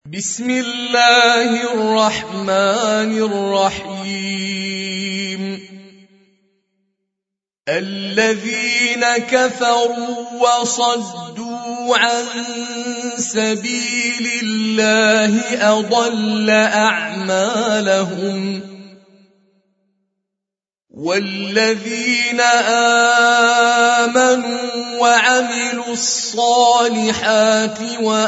بسم الله الرحمن الرحيم. الذين كفروا وصدوا عن سبيل الله أضل أعمالهم، والذين آمنوا وعملوا الصالحات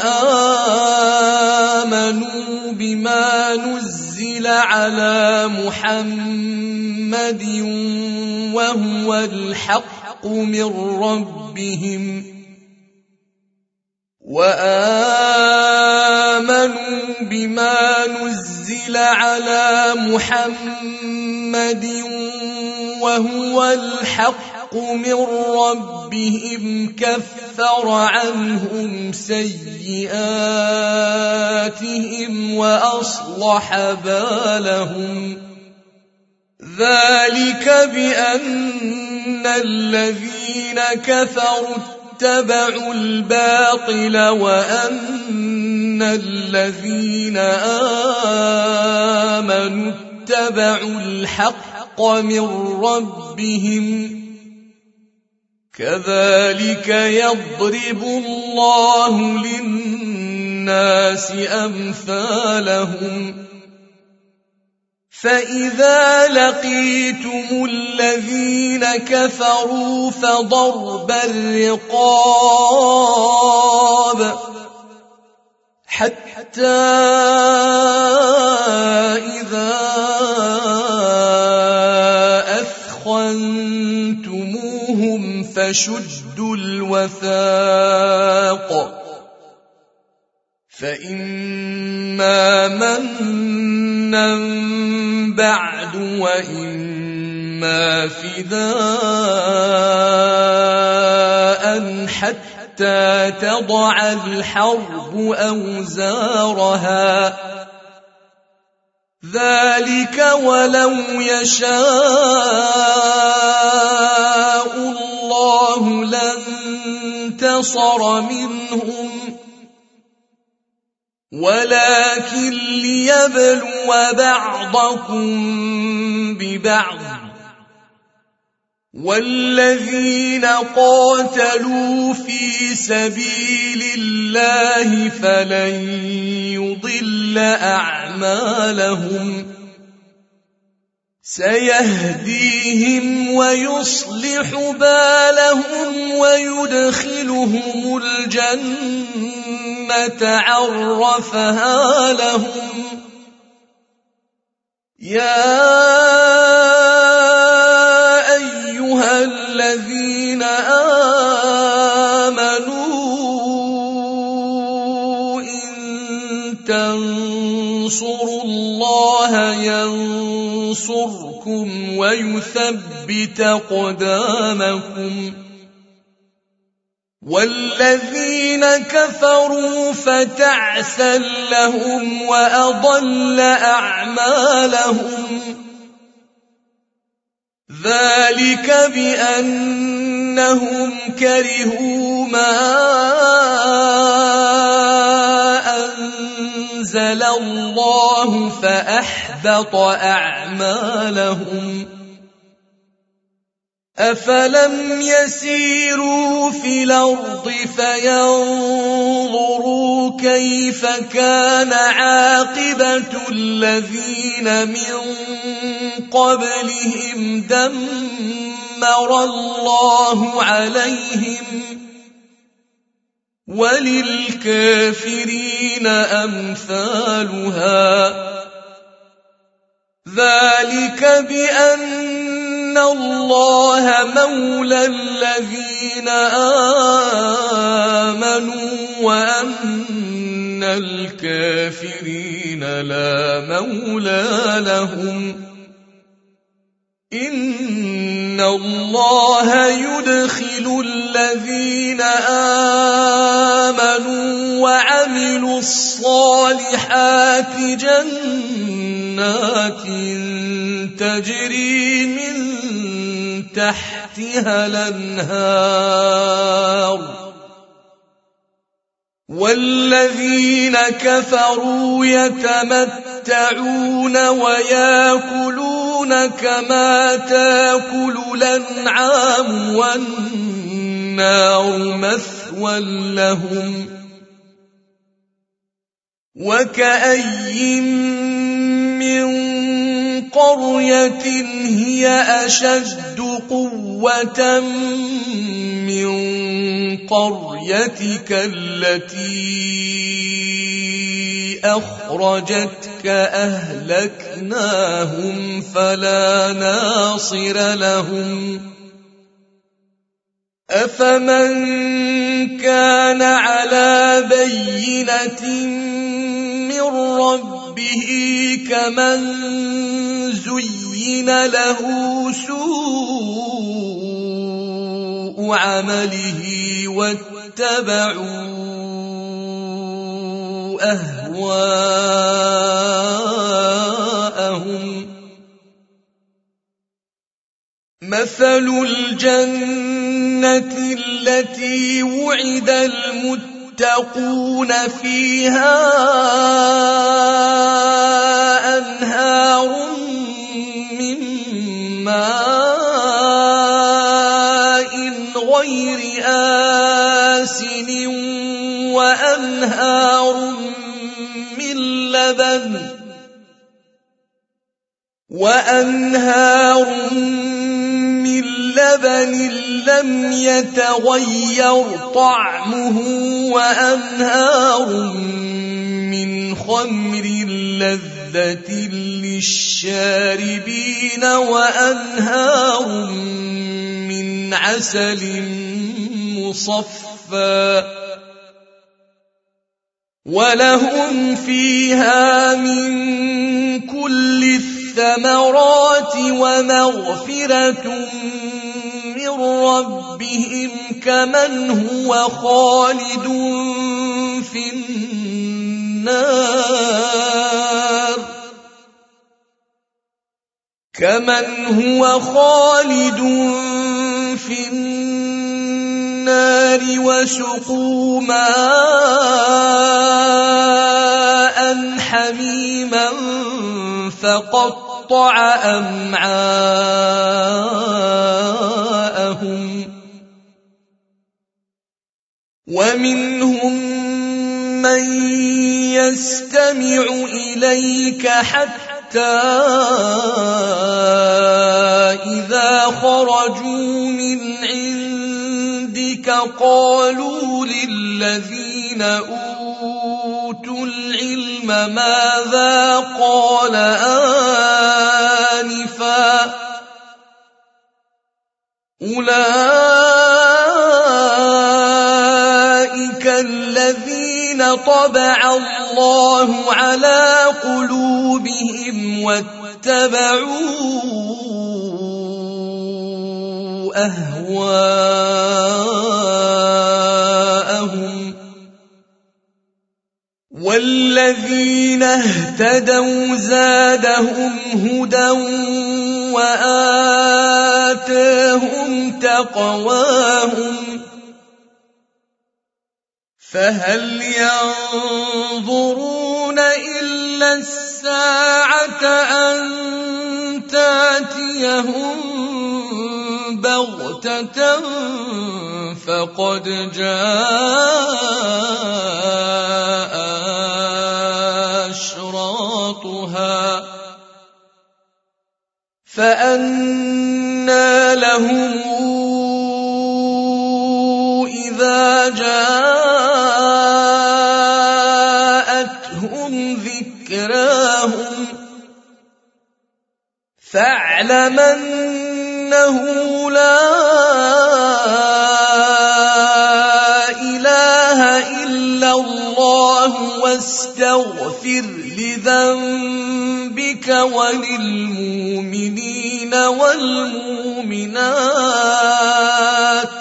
وآمنوا بما نزل على محمد وهو الحق من ربهم، كفر عنهم سيئاتهم وأصلح بالهم. ذلك بأن الذين كفروا اتبعوا الباطل وأن الذين آمنوا اتبعوا الحق من ربهم. كذلك يضرب الله للناس أمثالهم. فإذا لقيتم الذين كفروا فضرب الرقاب حتى إذا أثخنتموهم فشدوا الوثاق، فإما منا بعد وإما فداء حتى تضع الحرب أوزارها. ذلك ولو يشاء الله لانتصر منهم، ولكن ليبلو بعضكم ببعض. والذين قاتلوا في سبيل الله فلن يضل أعمالهم، سيهديهم ويصلح بالهم ويدخلهم الجنة عرفها لهم. يا أيها الذين آمنوا إن تنصروا الله ينصركم ويثبت أقدامكم. والذين كفروا فتعسا لهم وأضل أعمالهم. ذلك بأنهم كرهوا ما أنزل الله فأحبط أعمالهم. أفلم يسيروا في الأرض فينظروا كيف كان عاقبة الذين من قبلهم دمر الله عليهم، وللكافرين أمثالها. ذلك بأن الله مولى الذين آمنوا وأن الكافرين لا مولى لهم. إن الله يدخل الذين آمنوا وعملوا الصالحات جنات تجري من تحتها الأنهار والذين كفروا يتمتعون ويأكلون كما تأكل الأنعام والنار مثوى لهم وكأين من قرية هي أشد قوة من قريتك التي أخرجتك أهلكناهم فلا ناصر لهم أفمن كان على بينة من ربه كمن زين له سوء عمله واتبعوا أهواءهم مثل الجنة التي وعد المتقون فيها أنهار من ماء غير آسن وأنهار من لبن لم يتغير طعمه وأنهار من خمر لذة للشاربين وأنهار من عسل مصفى ولهم فيها من كل الثمرات ومغفرة من ربهم كمن هو خالد في النار وسقوا ماء حميما فقطع أمعاءهم ومنهم من يستمع إليك حتى إذا خرجوا من عندك قالوا للذين أوتوا العلم ماذا قال آنفا أولئك الذين طبع الله على قلوبهم واتبعوا أهواءهم والذين اهتدوا زادهم هدى وآتاهم تقواهم فهل ينظرون إلا الساعة أن تأتيهم بغتة فقد جاء أشراطها فأنى لهم إذا جاءتهم ذكراهم فاعلم أنه لا إله إلا الله واستغفر لذنبك وللمؤمنين والمؤمنات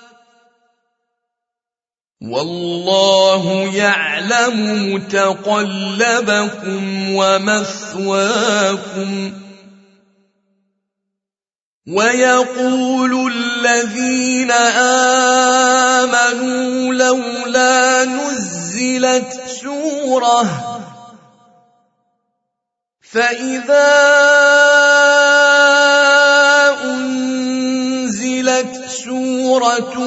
والله يعلم متقلبكم ومثواكم ويقول الذين آمنوا لولا نزل فإذا أنزلت سورة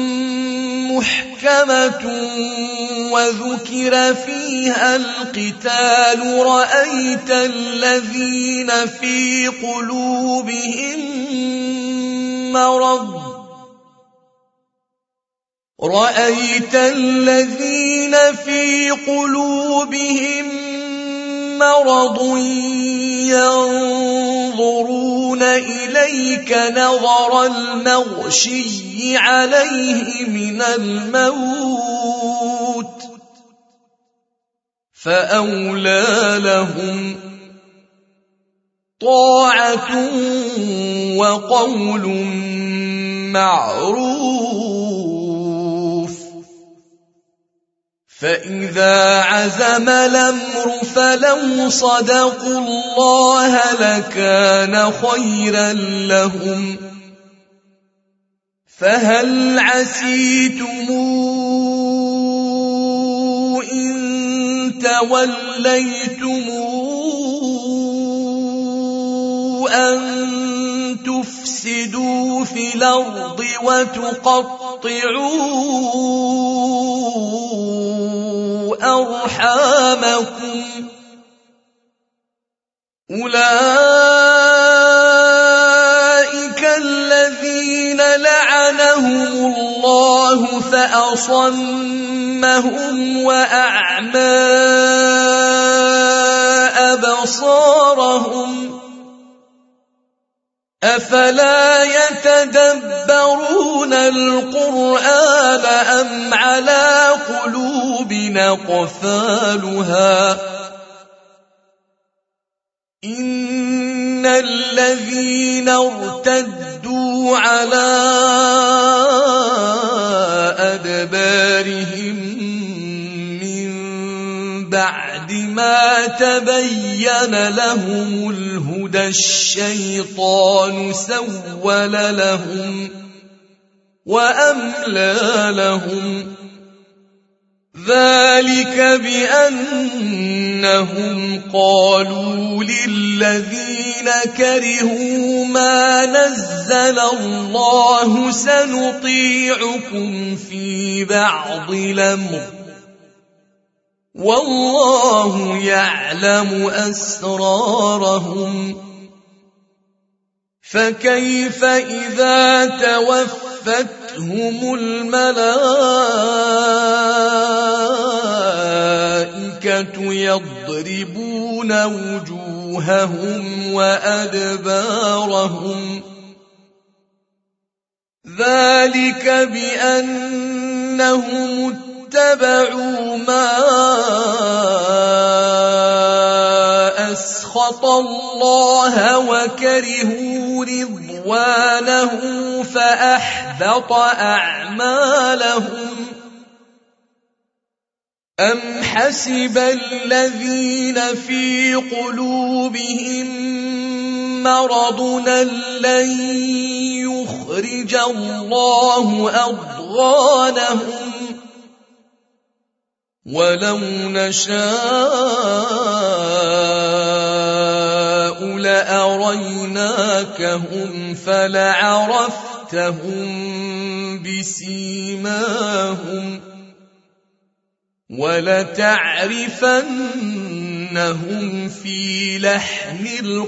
محكمة وذكر فيها القتال رأيت الذين في قلوبهم مرض ينظرون إليك نظر المغشي عليه من الموت فأولى لهم طاعة وقول معروف. فإذا عزم الأمر فلو صدقوا الله لكان خيرا لهم. فهل عسيتم إن توليتم أن تفسدوا في الأرض وتقطعوا أرحامكم أولئك الذين لعنهم الله فأصمهم وأعمى أبصارهم أفلا يتدبرون القرآن أم على قلوب أقفالها إن الذين ارتدوا على أدبارهم من بعد ما تبين لهم الهدى الشيطان سول لهم وأملى لهم ذلك بأنهم قالوا للذين كرهوا ما نزل الله سنطيعكم في بعض الأمر والله يعلم أسرارهم. فكيف إذا توفتهم الملائكة يضربون وجوههم وأدبارهم ذلك بأنهم اتبعوا ما أسخط الله وكرهوا رضوانه فأحبط أعمالهم. أم حسب الذين في قلوبهم مرض لن يخرج الله أضغانهم ولو نشاء لأريناكهم فلعرفتهم بسيماهم ولتعرفنهم في لحن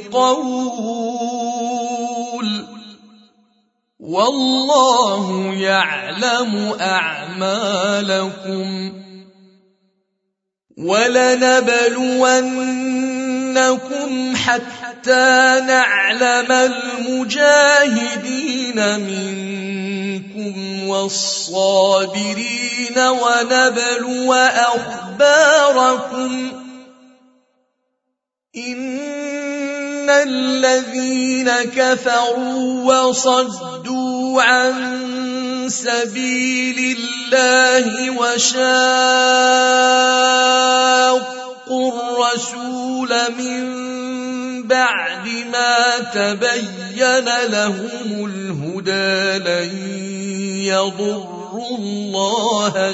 القول والله يعلم أعمالكم. ولنبلونكم حتى نعلم المجاهدين منكم والصابرين ونبلو أخباركم. إن الذين كفروا وصدوا عن سبيل الله وشاقوا شاقوا الرسول من بعد ما تبين لهم الهدى لن يضروا الله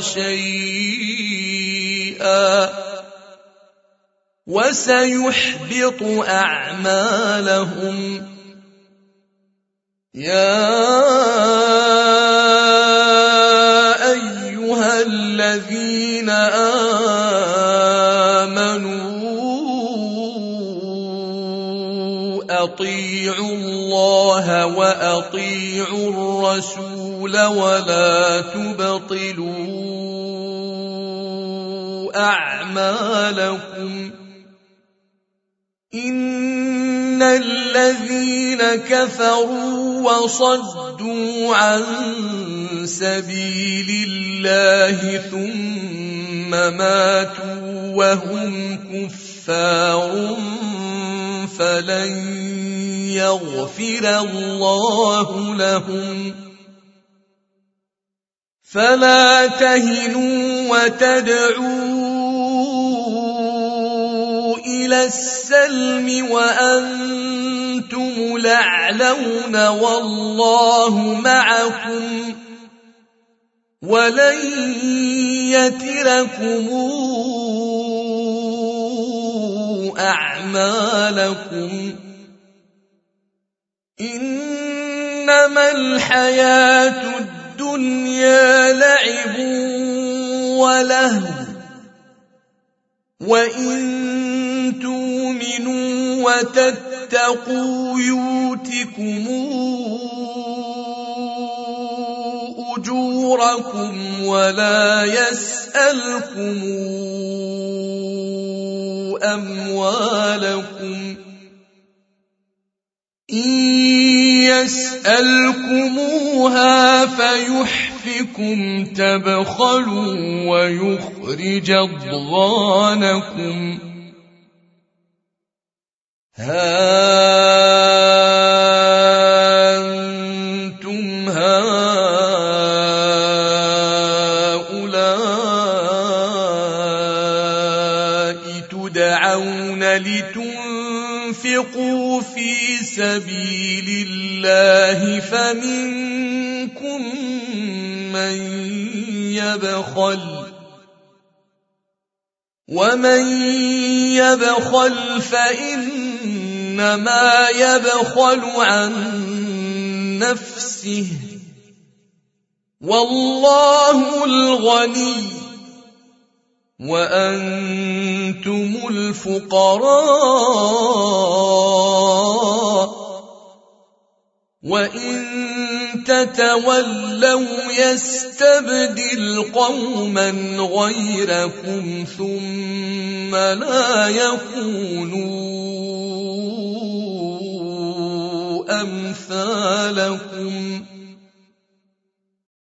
شيئا وسيحبط أعمالهم. يا أيها الذين آمنوا أطيعوا الله وأطيعوا الرسول ولا تبطلوا أعمالكم. إن الذين كفروا وصدوا عن سبيل الله ثم ماتوا وهم كفار فلن يغفر الله لهم. فلا تهنوا وتدعوا إلى السلم وأنتم الأعلون والله معكم ولن يتركم أعمالكم. إنما الحياة الدنيا لعب ولهو وإن تؤمنوا وتتقوا يؤتكم أجوركم ولا يسألكم أموالكم. إن يسألكموها فيحفكم تبخلوا ويخرج أضغانكم. ها أنتم هؤلاء تدعون لتنفقوا في سبيل الله فمنكم من يبخل ومن يبخل فإنما يبخل عن نفسه والله الغني وأنتم الفقراء وإن تتولوا يستبدل قوما غيركم ثم لا يكونوا أمثالكم.